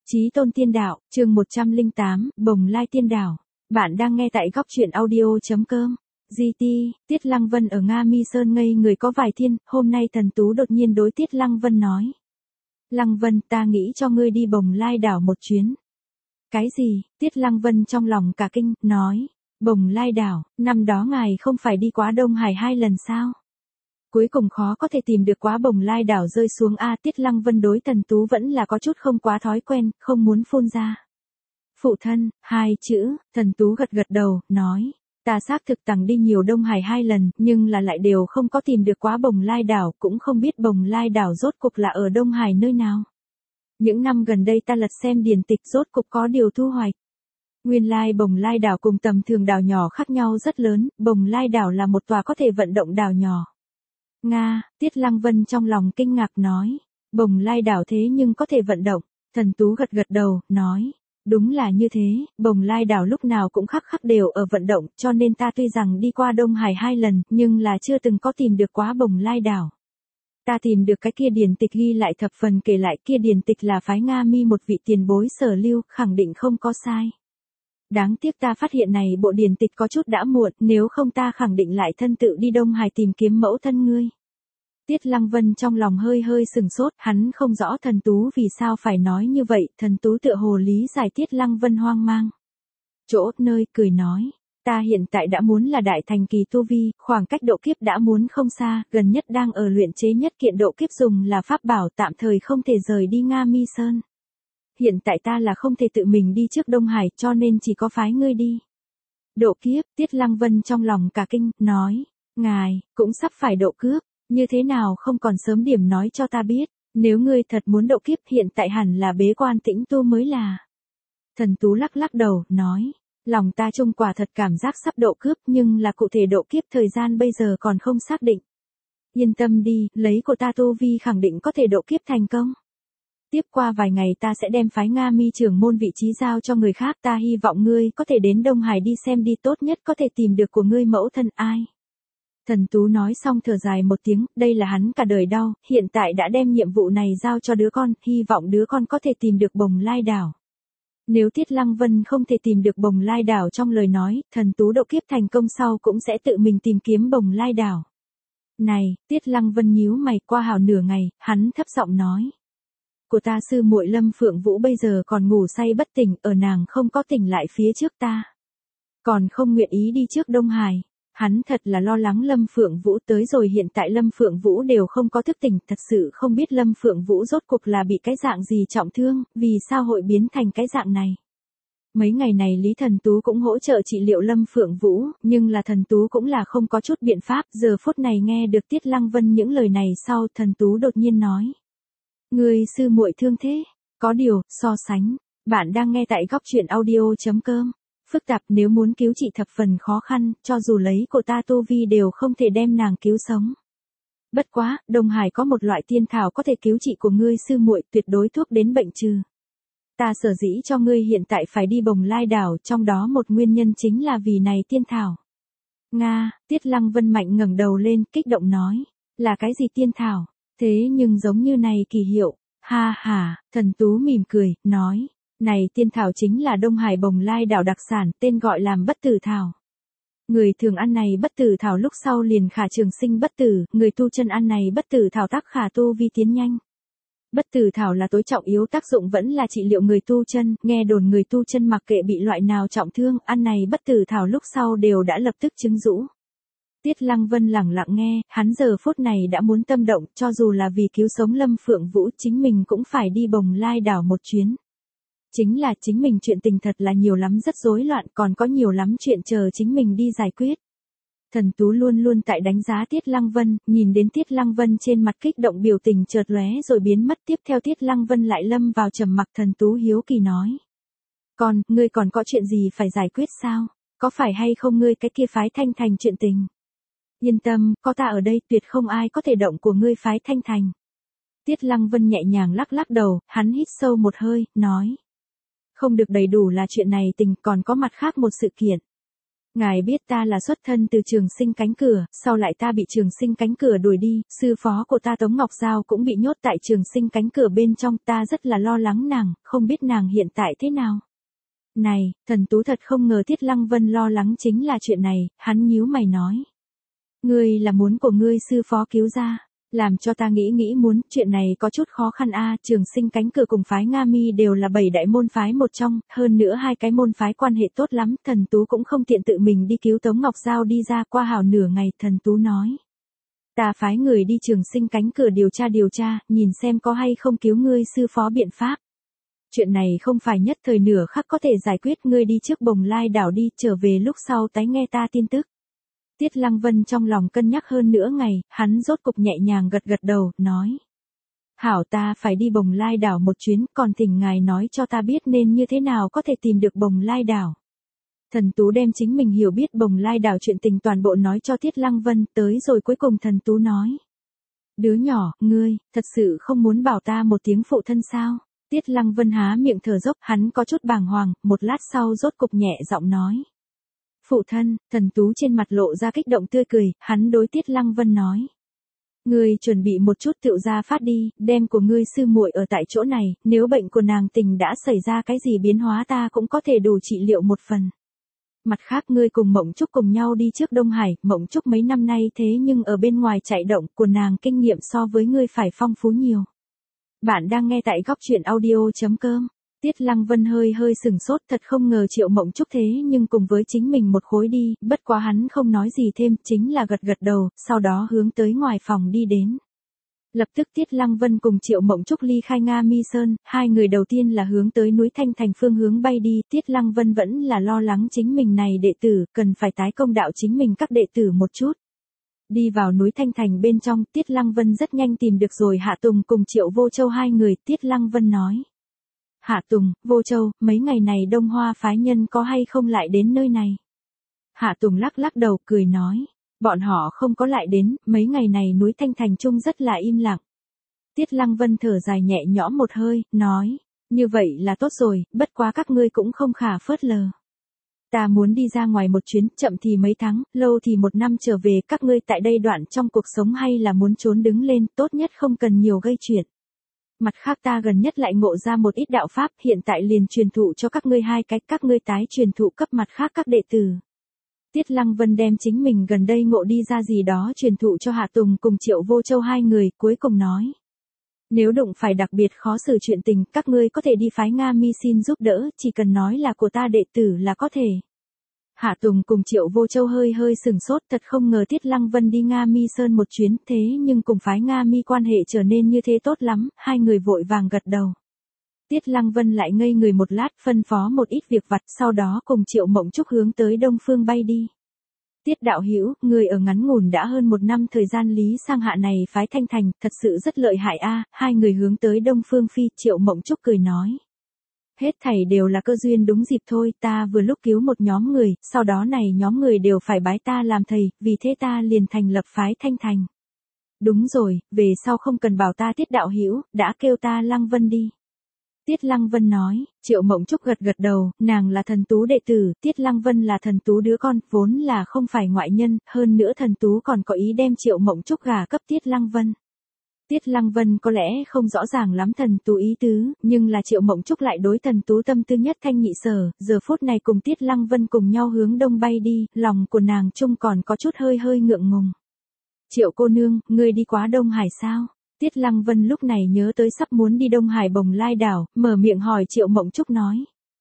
Chí tôn tiên đạo, chương 108, Bồng Lai tiên đảo. Bạn đang nghe tại góc truyện audio.com. GT, Tiết Lăng Vân ở Nga Mi Sơn ngây người có vài thiên, hôm nay Thần Tú đột nhiên đối Tiết Lăng Vân nói. Lăng Vân, ta nghĩ cho ngươi đi Bồng Lai đảo một chuyến. Cái gì? Tiết Lăng Vân trong lòng cả kinh, nói. Bồng Lai đảo, năm đó ngài không phải đi quá Đông Hải 2 lần sao? Cuối cùng khó có thể tìm được quá Bồng Lai đảo rơi xuống A. Tiết Lăng Vân đối Thần Tú vẫn là có chút không quá thói quen, không muốn phun ra. Phụ thân, 2 chữ, Thần Tú gật gật đầu, nói. Ta xác thực tằng đi nhiều Đông Hải 2 lần, nhưng là lại đều không có tìm được quá Bồng Lai đảo, cũng không biết Bồng Lai đảo rốt cục là ở Đông Hải nơi nào. Những năm gần đây ta lật xem điển tịch rốt cục có điều thu hoạch. Nguyên lai Bồng Lai đảo cùng tầm thường đảo nhỏ khác nhau rất lớn, Bồng Lai đảo là một tòa có thể vận động đảo nhỏ. Nga, Tiết Lăng Vân trong lòng kinh ngạc nói. Bồng Lai đảo thế nhưng có thể vận động. Thần Tú gật gật đầu, nói. Đúng là như thế, Bồng Lai đảo lúc nào cũng khắc đều ở vận động, cho nên ta tuy rằng đi qua Đông Hải 2 lần, nhưng là chưa từng có tìm được quá Bồng Lai đảo. Ta tìm được cái kia điển tịch ghi lại thập phần kể lại, kia điển tịch là phái Nga Mi một vị tiền bối sở lưu, khẳng định không có sai. Đáng tiếc ta phát hiện này bộ điển tịch có chút đã muộn, nếu không ta khẳng định lại thân tự đi Đông Hải tìm kiếm mẫu thân ngươi. Tiết Lăng Vân trong lòng hơi hơi sừng sốt, hắn không rõ Thần Tú vì sao phải nói như vậy, Thần Tú tựa hồ lý giải Tiết Lăng Vân hoang mang. Chỗ nơi cười nói, ta hiện tại đã muốn là đại thành kỳ tu vi, khoảng cách độ kiếp đã muốn không xa, gần nhất đang ở luyện chế nhất kiện độ kiếp dùng là pháp bảo, tạm thời không thể rời đi Nga Mi Sơn. Hiện tại ta là không thể tự mình đi trước Đông Hải, cho nên chỉ có phái ngươi đi. Độ kiếp, Tiết Lăng Vân trong lòng cả kinh, nói, ngài, cũng sắp phải độ cướp, như thế nào không còn sớm điểm nói cho ta biết, nếu ngươi thật muốn độ kiếp hiện tại hẳn là bế quan tĩnh tu mới là. Thần Tú lắc lắc đầu, nói, lòng ta chung quả thật cảm giác sắp độ cướp nhưng là cụ thể độ kiếp thời gian bây giờ còn không xác định. Yên tâm đi, lấy của ta tu vi khẳng định có thể độ kiếp thành công. Tiếp qua vài ngày ta sẽ đem phái Nga Mi trưởng môn vị trí giao cho người khác, ta hy vọng ngươi có thể đến Đông Hải đi xem đi, tốt nhất có thể tìm được của ngươi mẫu thân ai. Thần Tú nói xong thở dài một tiếng, đây là hắn cả đời đau, hiện tại đã đem nhiệm vụ này giao cho đứa con, hy vọng đứa con có thể tìm được Bồng Lai đảo. Nếu Tiết Lăng Vân không thể tìm được Bồng Lai đảo trong lời nói, Thần Tú độ kiếp thành công sau cũng sẽ tự mình tìm kiếm Bồng Lai đảo. Này, Tiết Lăng Vân nhíu mày, qua hào nửa ngày, hắn thấp giọng nói. Của ta sư muội Lâm Phượng Vũ bây giờ còn ngủ say bất tỉnh, ở nàng không có tỉnh lại phía trước ta. Còn không nguyện ý đi trước Đông Hải. Hắn thật là lo lắng Lâm Phượng Vũ, tới rồi hiện tại Lâm Phượng Vũ đều không có thức tỉnh, thật sự không biết Lâm Phượng Vũ rốt cuộc là bị cái dạng gì trọng thương, vì sao hội biến thành cái dạng này. Mấy ngày này Lý Thần Tú cũng hỗ trợ trị liệu Lâm Phượng Vũ, nhưng là Thần Tú cũng là không có chút biện pháp, giờ phút này nghe được Tiết Lăng Vân những lời này sau, Thần Tú đột nhiên nói. Người sư muội thương thế, có điều, so sánh, bạn đang nghe tại góc truyện audio.com. Phức tạp, nếu muốn cứu trị thập phần khó khăn, cho dù lấy của ta tu vi đều không thể đem nàng cứu sống. Bất quá, Đông Hải có một loại tiên thảo có thể cứu trị của ngươi sư muội, tuyệt đối thuốc đến bệnh trừ. Ta sở dĩ cho ngươi hiện tại phải đi Bồng Lai đảo, trong đó một nguyên nhân chính là vì này tiên thảo. Nga, Tiết Lăng Vân mạnh ngẩng đầu lên, kích động nói, là cái gì tiên thảo? Thế nhưng giống như này kỳ hiệu. Ha ha, Thần Tú mỉm cười, nói. Này tiên thảo chính là Đông Hải Bồng Lai đảo đặc sản, tên gọi làm bất tử thảo. Người thường ăn này bất tử thảo lúc sau liền khả trường sinh bất tử, người tu chân ăn này bất tử thảo tác khả tu vi tiến nhanh. Bất tử thảo là tối trọng yếu tác dụng vẫn là trị liệu người tu chân, nghe đồn người tu chân mặc kệ bị loại nào trọng thương, ăn này bất tử thảo lúc sau đều đã lập tức chứng rũ. Tiết Lăng Vân lẳng lặng nghe, hắn giờ phút này đã muốn tâm động, cho dù là vì cứu sống Lâm Phượng Vũ chính mình cũng phải đi Bồng Lai đảo một chuyến. Chính là chính mình chuyện tình thật là nhiều lắm, rất rối loạn, còn có nhiều lắm chuyện chờ chính mình đi giải quyết. Thần Tú luôn luôn tại đánh giá Tiết Lăng Vân, nhìn đến Tiết Lăng Vân trên mặt kích động biểu tình chợt lóe rồi biến mất, tiếp theo Tiết Lăng Vân lại lâm vào trầm mặc. Thần Tú hiếu kỳ nói. Ngươi còn có chuyện gì phải giải quyết sao? Có phải hay không ngươi cái kia phái Thanh Thành chuyện tình? Yên tâm, có ta ở đây tuyệt không ai có thể động của ngươi phái Thanh Thành. Tiết Lăng Vân nhẹ nhàng lắc lắc đầu, hắn hít sâu một hơi, nói. Không được đầy đủ là chuyện này tình, còn có mặt khác một sự kiện. Ngài biết ta là xuất thân từ Trường Sinh cánh cửa, sau lại ta bị Trường Sinh cánh cửa đuổi đi, sư phó của ta Tống Ngọc Giao cũng bị nhốt tại Trường Sinh cánh cửa bên trong, ta rất là lo lắng nàng, không biết nàng hiện tại thế nào. Này, thần tú thật không ngờ Tiết Lăng Vân lo lắng chính là chuyện này, hắn nhíu mày nói. Ngươi là muốn của ngươi sư phó cứu ra. Làm cho ta nghĩ muốn, chuyện này có chút khó khăn a. Trường Sinh cánh cửa cùng phái Nga Mi đều là 7 đại môn phái một trong, hơn nữa hai cái môn phái quan hệ tốt lắm, thần tú cũng không tiện tự mình đi cứu Tống Ngọc Giao đi ra. Qua hào nửa ngày, thần tú nói. Ta phái người đi Trường Sinh cánh cửa điều tra, nhìn xem có hay không cứu ngươi sư phó biện pháp. Chuyện này không phải nhất thời nửa khắc có thể giải quyết, ngươi đi trước Bồng Lai đảo đi, trở về lúc sau tái nghe ta tin tức. Tiết Lăng Vân trong lòng cân nhắc hơn nửa ngày, hắn rốt cục nhẹ nhàng gật đầu, nói. Hảo, ta phải đi Bồng Lai đảo một chuyến, còn thỉnh ngài nói cho ta biết nên như thế nào có thể tìm được Bồng Lai đảo. Thần Tú đem chính mình hiểu biết Bồng Lai đảo chuyện tình toàn bộ nói cho Tiết Lăng Vân, tới rồi cuối cùng thần Tú nói. Đứa nhỏ, ngươi, thật sự không muốn bảo ta một tiếng phụ thân sao? Tiết Lăng Vân há miệng thở dốc, hắn có chút bàng hoàng, một lát sau rốt cục nhẹ giọng nói. Phụ thân, thần Tú trên mặt lộ ra kích động tươi cười, hắn đối Tiết Lăng Vân nói. Ngươi chuẩn bị một chút tựu ra phát đi, đem của ngươi sư muội ở tại chỗ này, nếu bệnh của nàng tình đã xảy ra cái gì biến hóa ta cũng có thể đủ trị liệu một phần. Mặt khác ngươi cùng Mộng Trúc cùng nhau đi trước Đông Hải, Mộng Trúc mấy năm nay thế nhưng ở bên ngoài chạy động, của nàng kinh nghiệm so với ngươi phải phong phú nhiều. Bạn đang nghe tại góc truyện audio.com. Tiết Lăng Vân hơi sừng sốt, thật không ngờ Triệu Mộng Trúc thế nhưng cùng với chính mình một khối đi, bất quá hắn không nói gì thêm, chính là gật đầu, sau đó hướng tới ngoài phòng đi đến. Lập tức Tiết Lăng Vân cùng Triệu Mộng Trúc ly khai Nga Mi Sơn, hai người đầu tiên là hướng tới núi Thanh Thành phương hướng bay đi, Tiết Lăng Vân vẫn là lo lắng chính mình này đệ tử, cần phải tái công đạo chính mình các đệ tử một chút. Đi vào núi Thanh Thành bên trong, Tiết Lăng Vân rất nhanh tìm được rồi Hạ Tùng cùng Triệu Vô Châu hai người, Tiết Lăng Vân nói. Hạ Tùng, Vô Châu, mấy ngày này Đông Hoa phái nhân có hay không lại đến nơi này? Hạ Tùng lắc đầu cười nói. Bọn họ không có lại đến, mấy ngày này núi Thanh Thành Trung rất là im lặng. Tiết Lăng Vân thở dài nhẹ nhõm một hơi, nói. Như vậy là tốt rồi, bất quá các ngươi cũng không khả phớt lờ. Ta muốn đi ra ngoài một chuyến, chậm thì mấy tháng, lâu thì một năm trở về, các ngươi tại đây đoạn trong cuộc sống hay là muốn trốn đứng lên, tốt nhất không cần nhiều gây chuyện. Mặt khác ta gần nhất lại ngộ ra một ít đạo pháp, hiện tại liền truyền thụ cho các ngươi hai cách, các ngươi tái truyền thụ cấp mặt khác các đệ tử. Tiết Lăng Vân đem chính mình gần đây ngộ đi ra gì đó truyền thụ cho Hạ Tùng cùng Triệu Vô Châu hai người, cuối cùng nói. Nếu đụng phải đặc biệt khó xử chuyện tình, các ngươi có thể đi phái Nga Mi xin giúp đỡ, chỉ cần nói là của ta đệ tử là có thể. Hạ Tùng cùng Triệu Vô Châu hơi sừng sốt, thật không ngờ Tiết Lăng Vân đi Nga Mi Sơn một chuyến, thế nhưng cùng phái Nga Mi quan hệ trở nên như thế tốt lắm, hai người vội vàng gật đầu. Tiết Lăng Vân lại ngây người một lát, phân phó một ít việc vặt, sau đó cùng Triệu Mộng Trúc hướng tới Đông Phương bay đi. Tiết đạo hữu, người ở ngắn ngủn đã hơn một năm thời gian lý sang hạ này phái Thanh Thành, thật sự rất lợi hại a. Hai người hướng tới Đông Phương phi, Triệu Mộng Trúc cười nói. Hết thảy đều là cơ duyên đúng dịp thôi, ta vừa lúc cứu một nhóm người, sau đó này nhóm người đều phải bái ta làm thầy, vì thế ta liền thành lập phái Thanh Thành. Đúng rồi, về sau không cần bảo ta Tiết đạo hữu, đã kêu ta Lăng Vân đi. Tiết Lăng Vân nói, Triệu Mộng Trúc gật đầu, nàng là thần tú đệ tử, Tiết Lăng Vân là thần tú đứa con, vốn là không phải ngoại nhân, hơn nữa thần tú còn có ý đem Triệu Mộng Trúc gả cấp Tiết Lăng Vân. Tiết Lăng Vân có lẽ không rõ ràng lắm thần tú ý tứ, nhưng là Triệu Mộng Trúc lại đối thần tú tâm tư nhất thanh nhị sở, giờ phút này cùng Tiết Lăng Vân cùng nhau hướng đông bay đi, lòng của nàng chung còn có chút hơi ngượng ngùng. Triệu cô nương, ngươi đi quá Đông Hải sao? Tiết Lăng Vân lúc này nhớ tới sắp muốn đi Đông Hải Bồng Lai đảo, mở miệng hỏi Triệu Mộng Trúc nói.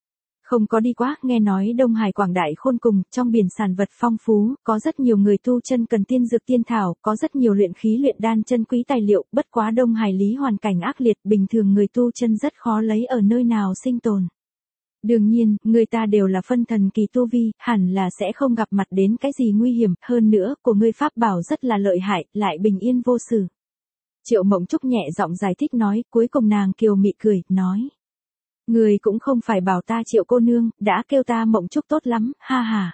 Không có đi quá, nghe nói Đông Hải quảng đại khôn cùng, trong biển sản vật phong phú, có rất nhiều người tu chân cần tiên dược tiên thảo, có rất nhiều luyện khí luyện đan chân quý tài liệu, bất quá Đông Hải lý hoàn cảnh ác liệt, bình thường người tu chân rất khó lấy ở nơi nào sinh tồn. Đương nhiên, người ta đều là phân thần kỳ tu vi, hẳn là sẽ không gặp mặt đến cái gì nguy hiểm, hơn nữa, của ngươi pháp bảo rất là lợi hại, lại bình yên vô sự. Triệu Mộng Trúc nhẹ giọng giải thích nói, cuối cùng nàng kiều mị cười, nói. Người cũng không phải bảo ta Triệu cô nương, đã kêu ta Mộng Trúc tốt lắm, ha ha.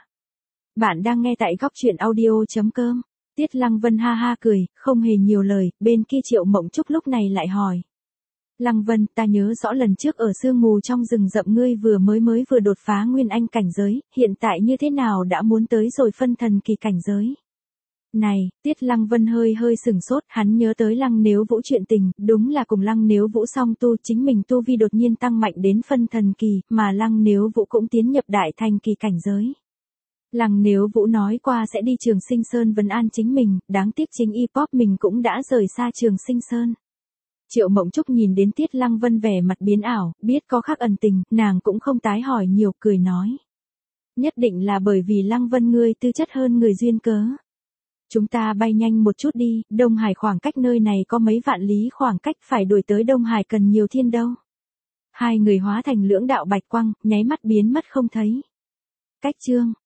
Bạn đang nghe tại góc truyện audio.com. Tiết Lăng Vân ha ha cười, không hề nhiều lời, bên kia Triệu Mộng Trúc lúc này lại hỏi. Lăng Vân, ta nhớ rõ lần trước ở sương mù trong rừng rậm ngươi vừa đột phá nguyên anh cảnh giới, hiện tại như thế nào đã muốn tới rồi phân thần kỳ cảnh giới. Này, Tiết Lăng Vân hơi sửng sốt, hắn nhớ tới Lăng Nếu Vũ chuyện tình, đúng là cùng Lăng Nếu Vũ song tu, chính mình tu vi đột nhiên tăng mạnh đến phân thần kỳ, mà Lăng Nếu Vũ cũng tiến nhập đại thành kỳ cảnh giới. Lăng Nếu Vũ nói qua sẽ đi Trường Sinh Sơn vấn an chính mình, đáng tiếc chính y pop mình cũng đã rời xa Trường Sinh Sơn. Triệu Mộng Trúc nhìn đến Tiết Lăng Vân vẻ mặt biến ảo, biết có khác ẩn tình, nàng cũng không tái hỏi nhiều, cười nói. Nhất định là bởi vì Lăng Vân ngươi tư chất hơn người duyên cớ. Chúng ta bay nhanh một chút đi, Đông Hải khoảng cách nơi này có mấy vạn lý khoảng cách, phải đuổi tới Đông Hải cần nhiều thiên đâu. Hai người hóa thành lưỡng đạo bạch quang, nháy mắt biến mất không thấy. Cách chương